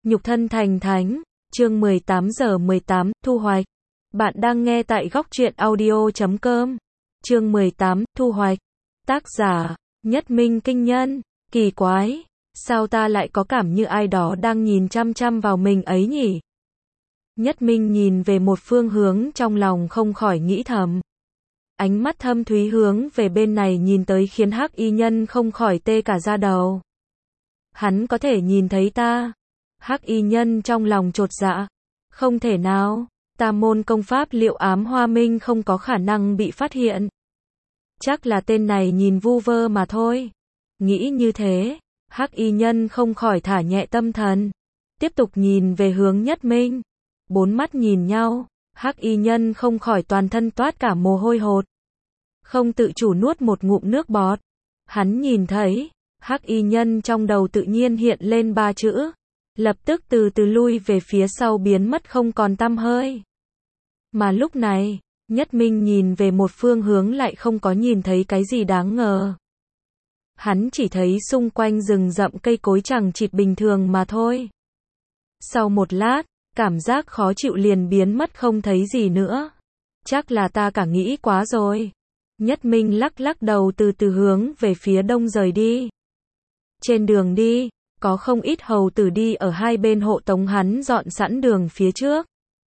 Nhục thân thành thánh, chương 18:18, thu hoạch. Bạn đang nghe tại góc truyện audio.com. Chương 18, thu hoạch. Tác giả, Nhất Minh Kinh Nhân. Kỳ quái, sao ta lại có cảm như ai đó đang nhìn chăm chăm vào mình ấy nhỉ? Nhất Minh nhìn về một phương hướng, trong lòng không khỏi nghĩ thầm. Ánh mắt thâm thúy hướng về bên này nhìn tới khiến Hắc Y Nhân không khỏi tê cả da đầu. Hắn có thể nhìn thấy ta. Hắc Y Nhân trong lòng chột dạ. Không thể nào, ta môn công pháp Liệu Ám Hoa Minh không có khả năng bị phát hiện. Chắc là tên này nhìn vu vơ mà thôi. Nghĩ như thế, Hắc Y Nhân không khỏi thả nhẹ tâm thần. Tiếp tục nhìn về hướng Nhất Minh. Bốn mắt nhìn nhau, Hắc Y Nhân không khỏi toàn thân toát cả mồ hôi hột. Không tự chủ nuốt một ngụm nước bọt. Hắn nhìn thấy, Hắc Y Nhân trong đầu tự nhiên hiện lên ba chữ. Lập tức từ từ lui về phía sau biến mất không còn tăm hơi. Mà lúc này, Nhất Minh nhìn về một phương hướng lại không có nhìn thấy cái gì đáng ngờ. Hắn chỉ thấy xung quanh rừng rậm cây cối chằng chịt bình thường mà thôi. Sau một lát, cảm giác khó chịu liền biến mất không thấy gì nữa. Chắc là ta cả nghĩ quá rồi. Nhất Minh lắc lắc đầu từ từ hướng về phía đông rời đi. Trên đường đi, có không ít hầu tử đi ở hai bên hộ tống hắn dọn sẵn đường phía trước.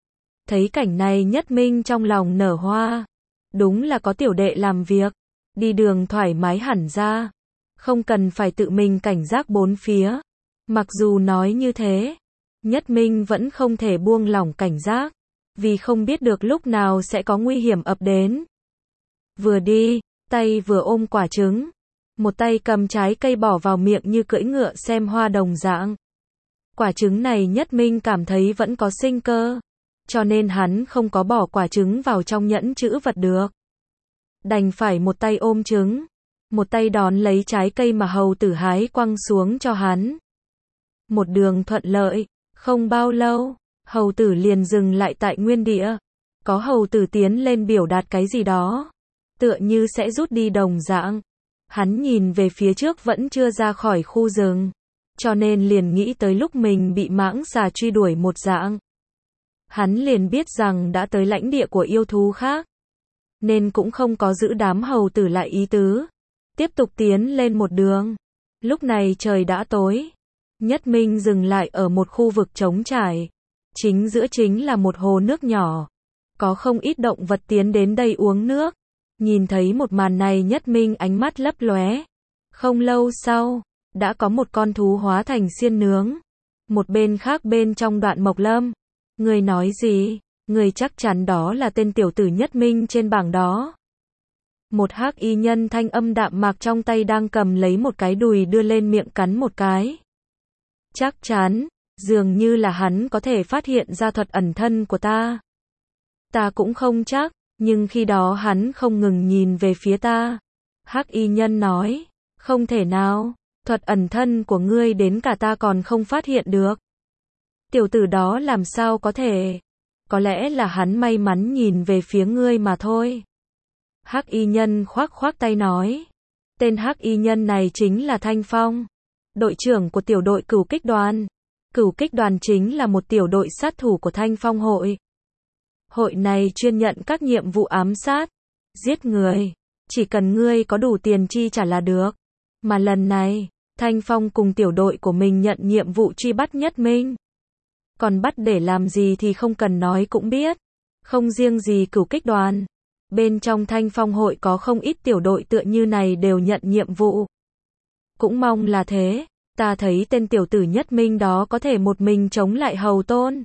Thấy cảnh này Nhất Minh trong lòng nở hoa. Đúng là có tiểu đệ làm việc. Đi đường thoải mái hẳn ra. Không cần phải tự mình cảnh giác bốn phía. Mặc dù nói như thế, Nhất Minh vẫn không thể buông lỏng cảnh giác. Vì không biết được lúc nào sẽ có nguy hiểm ập đến. Vừa đi, tay vừa ôm quả trứng. Một tay cầm trái cây bỏ vào miệng như cưỡi ngựa xem hoa đồng dạng. Quả trứng này Nhất Minh cảm thấy vẫn có sinh cơ. Cho nên hắn không có bỏ quả trứng vào trong nhẫn trữ vật được. Đành phải một tay ôm trứng. Một tay đón lấy trái cây mà hầu tử hái quăng xuống cho hắn. Một đường thuận lợi, không bao lâu, hầu tử liền dừng lại tại nguyên địa. Có hầu tử tiến lên biểu đạt cái gì đó. Tựa như sẽ rút đi đồng dạng. Hắn nhìn về phía trước vẫn chưa ra khỏi khu rừng. Cho nên liền nghĩ tới lúc mình bị mãng xà truy đuổi một dạng. Hắn liền biết rằng đã tới lãnh địa của yêu thú khác. Nên cũng không có giữ đám hầu tử lại ý tứ. Tiếp tục tiến lên một đường. Lúc này trời đã tối. Nhất Minh dừng lại ở một khu vực trống trải. Chính giữa chính là một hồ nước nhỏ. Có không ít động vật tiến đến đây uống nước. Nhìn thấy một màn này Nhất Minh ánh mắt lấp lóe. Không lâu sau, đã có một con thú hóa thành xiên nướng. Một bên khác bên trong Đoạn Mộc Lâm. Người nói gì? Người chắc chắn đó là tên tiểu tử Nhất Minh trên bảng đó. Một Hắc Y Nhân thanh âm đạm mạc trong tay đang cầm lấy một cái đùi đưa lên miệng cắn một cái. Chắc chắn, dường như là hắn có thể phát hiện ra thuật ẩn thân của ta. Ta cũng không chắc, nhưng khi đó hắn không ngừng nhìn về phía ta. Hắc Y Nhân nói, không thể nào, thuật ẩn thân của ngươi đến cả ta còn không phát hiện được. Tiểu tử đó làm sao có thể? Có lẽ là hắn may mắn nhìn về phía ngươi mà thôi. Hắc Y Nhân khoác khoác tay nói. Tên Hắc Y Nhân này chính là Thanh Phong, đội trưởng của tiểu đội Cửu Kích đoàn. Cửu Kích đoàn chính là một tiểu đội sát thủ của Thanh Phong hội. Hội này chuyên nhận các nhiệm vụ ám sát, giết người. Chỉ cần ngươi có đủ tiền chi trả là được. Mà lần này, Thanh Phong cùng tiểu đội của mình nhận nhiệm vụ truy bắt Nhất Minh. Còn bắt để làm gì thì không cần nói cũng biết. Không riêng gì Cửu Kích đoàn. Bên trong Thanh Phong hội có không ít tiểu đội tựa như này đều nhận nhiệm vụ. Cũng mong là thế. Ta thấy tên tiểu tử Nhất Minh đó có thể một mình chống lại hầu tôn.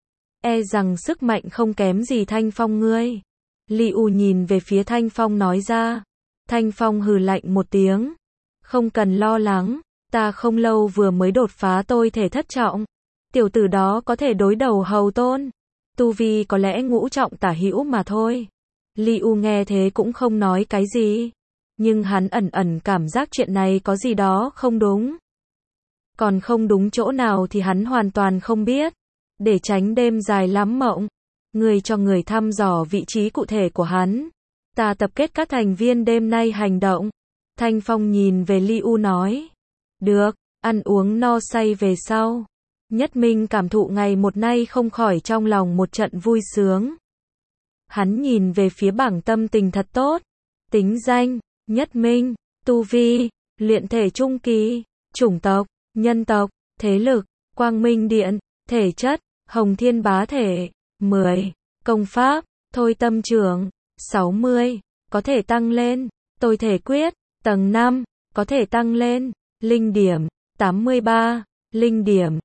E rằng sức mạnh không kém gì Thanh Phong ngươi. Liu nhìn về phía Thanh Phong nói ra. Thanh Phong hừ lạnh một tiếng. Không cần lo lắng. Ta không lâu vừa mới đột phá tôi thể thất trọng. Tiểu tử đó có thể đối đầu hầu tôn. Tu vi có lẽ ngũ trọng tả hữu mà thôi. Liu nghe thế cũng không nói cái gì. Nhưng hắn ẩn ẩn cảm giác chuyện này có gì đó không đúng. Còn không đúng chỗ nào thì hắn hoàn toàn không biết. Để tránh đêm dài lắm mộng. Người cho người thăm dò vị trí cụ thể của hắn. Ta tập kết các thành viên đêm nay hành động. Thanh Phong nhìn về Liu nói. Được, ăn uống no say về sau. Nhất Minh cảm thụ ngày một nay không khỏi trong lòng một trận vui sướng. Hắn nhìn về phía bảng tâm tình thật tốt. Tính danh, Nhất Minh, tu vi, luyện thể trung kỳ, chủng tộc, nhân tộc, thế lực, Quang Minh Điện, thể chất, Hồng Thiên Bá Thể, 10, công pháp, Thôi Tâm Trưởng, 60, có thể tăng lên, Tôi Thể Quyết, tầng 5, có thể tăng lên, linh điểm, 83, linh điểm,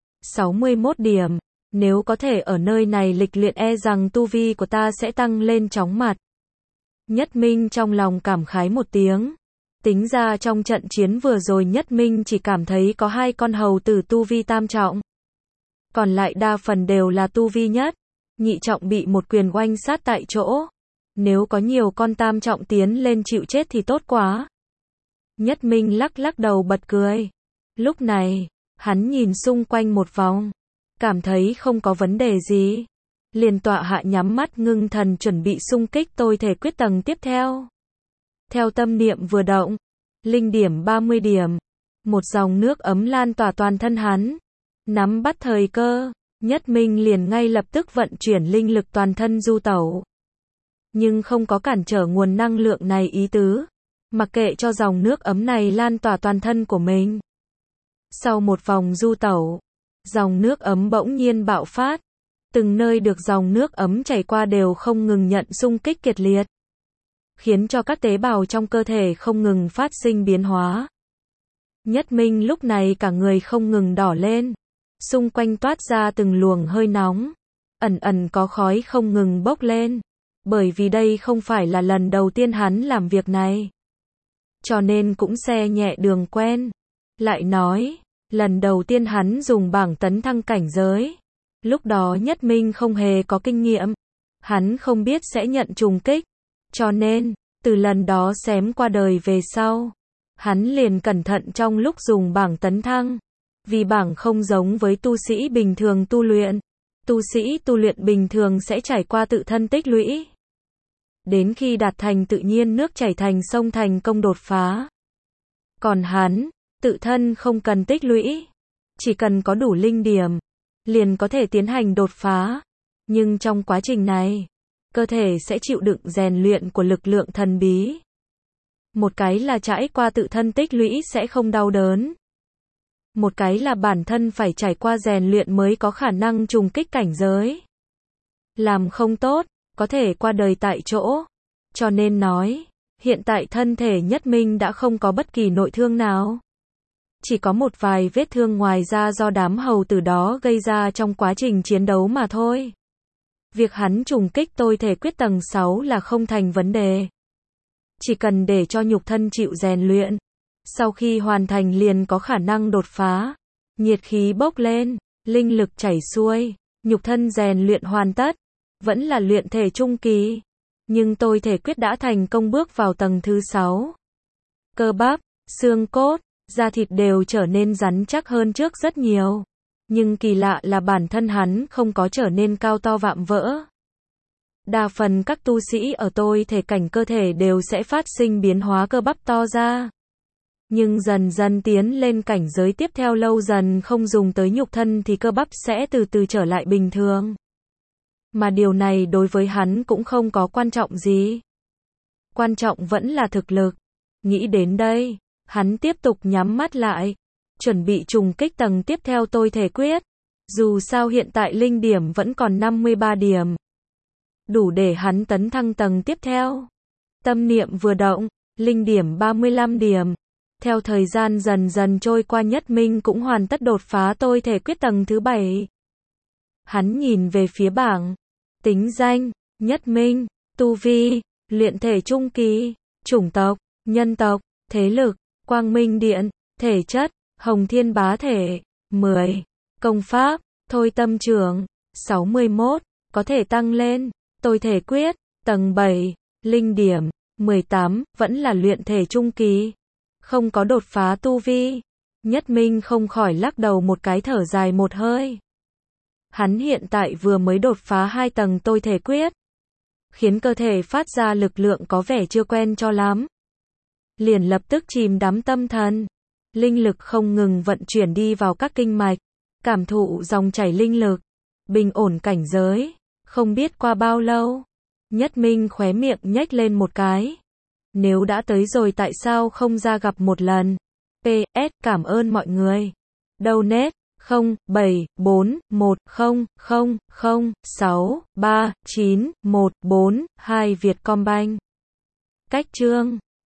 61 điểm. Nếu có thể ở nơi này lịch luyện e rằng tu vi của ta sẽ tăng lên chóng mặt. Nhất Minh trong lòng cảm khái một tiếng. Tính ra trong trận chiến vừa rồi Nhất Minh chỉ cảm thấy có 2 con hầu tử tu vi tam trọng. Còn lại đa phần đều là tu vi nhất, nhị trọng bị một quyền oanh sát tại chỗ. Nếu có nhiều con tam trọng tiến lên chịu chết thì tốt quá. Nhất Minh lắc lắc đầu bật cười. Lúc này, hắn nhìn xung quanh một vòng, cảm thấy không có vấn đề gì. Liền tọa hạ nhắm mắt ngưng thần chuẩn bị xung kích Tôi Thể Quyết tầng tiếp theo. Theo tâm niệm vừa động, linh điểm 30 điểm, một dòng nước ấm lan tỏa toàn thân hắn. Nắm bắt thời cơ, Nhất Minh liền ngay lập tức vận chuyển linh lực toàn thân du tẩu. Nhưng không có cản trở nguồn năng lượng này ý tứ, mặc kệ cho dòng nước ấm này lan tỏa toàn thân của mình. Sau một vòng du tẩu, dòng nước ấm bỗng nhiên bạo phát. Từng nơi được dòng nước ấm chảy qua đều không ngừng nhận xung kích kịch liệt, khiến cho các tế bào trong cơ thể không ngừng phát sinh biến hóa. Nhất Minh lúc này cả người không ngừng đỏ lên, xung quanh toát ra từng luồng hơi nóng, ẩn ẩn có khói không ngừng bốc lên, bởi vì đây không phải là lần đầu tiên hắn làm việc này, cho nên cũng xe nhẹ đường quen. Lại nói, lần đầu tiên hắn dùng bảng tấn thăng cảnh giới, lúc đó Nhất Minh không hề có kinh nghiệm, hắn không biết sẽ nhận trùng kích, cho nên, từ lần đó xém qua đời về sau, hắn liền cẩn thận trong lúc dùng bảng tấn thăng, vì bảng không giống với tu sĩ bình thường tu luyện. Tu sĩ tu luyện bình thường sẽ trải qua tự thân tích lũy, đến khi đạt thành tự nhiên nước chảy thành sông thành công đột phá. Còn hắn, tự thân không cần tích lũy, chỉ cần có đủ linh điểm, liền có thể tiến hành đột phá. Nhưng trong quá trình này, cơ thể sẽ chịu đựng rèn luyện của lực lượng thần bí. Một cái là trải qua tự thân tích lũy sẽ không đau đớn. Một cái là bản thân phải trải qua rèn luyện mới có khả năng trùng kích cảnh giới. Làm không tốt, có thể qua đời tại chỗ. Cho nên nói, hiện tại thân thể Nhất Minh đã không có bất kỳ nội thương nào. Chỉ có một vài vết thương ngoài ra do đám hầu tử đó gây ra trong quá trình chiến đấu mà thôi. Việc hắn trùng kích Tôi Thể Quyết tầng 6 là không thành vấn đề. Chỉ cần để cho nhục thân chịu rèn luyện, sau khi hoàn thành liền có khả năng đột phá. Nhiệt khí bốc lên, linh lực chảy xuôi, nhục thân rèn luyện hoàn tất, vẫn là luyện thể trung kỳ. Nhưng Tôi Thể Quyết đã thành công bước vào tầng thứ 6. Cơ bắp, xương cốt, da thịt đều trở nên rắn chắc hơn trước rất nhiều. Nhưng kỳ lạ là bản thân hắn không có trở nên cao to vạm vỡ. Đa phần các tu sĩ ở Tôi Thể cảnh cơ thể đều sẽ phát sinh biến hóa cơ bắp to ra. Nhưng dần dần tiến lên cảnh giới tiếp theo lâu dần không dùng tới nhục thân thì cơ bắp sẽ từ từ trở lại bình thường. Mà điều này đối với hắn cũng không có quan trọng gì. Quan trọng vẫn là thực lực. Nghĩ đến đây, hắn tiếp tục nhắm mắt lại, chuẩn bị trùng kích tầng tiếp theo Tôi Thể Quyết. Dù sao hiện tại linh điểm vẫn còn 53 điểm. Đủ để hắn tấn thăng tầng tiếp theo. Tâm niệm vừa động, linh điểm 35 điểm. Theo thời gian dần dần trôi qua Nhất Minh cũng hoàn tất đột phá Tôi Thể Quyết tầng thứ 7. Hắn nhìn về phía bảng. Tính danh, Nhất Minh, tu vi, luyện thể trung kỳ, chủng tộc, nhân tộc, thế lực, Quang Minh Điện, thể chất, Hồng Thiên Bá Thể, 10, công pháp, Thôi Tâm Trưởng, 61, có thể tăng lên, Tôi Thể Quyết, tầng 7, linh điểm, 18, vẫn là luyện thể trung kỳ, không có đột phá tu vi. Nhất Minh không khỏi lắc đầu một cái thở dài một hơi. Hắn hiện tại vừa mới đột phá 2 tầng Tôi Thể Quyết, khiến cơ thể phát ra lực lượng có vẻ chưa quen cho lắm. Liền lập tức chìm đắm tâm thần, linh lực không ngừng vận chuyển đi vào các kinh mạch, Cảm thụ dòng chảy linh lực, bình ổn cảnh giới. Không biết qua bao lâu, Nhất Minh khóe miệng nhếch lên một cái. Nếu đã tới rồi tại sao không ra gặp một lần? PS, cảm ơn mọi người. Donate 074100063914 Vietcombank. Cách chương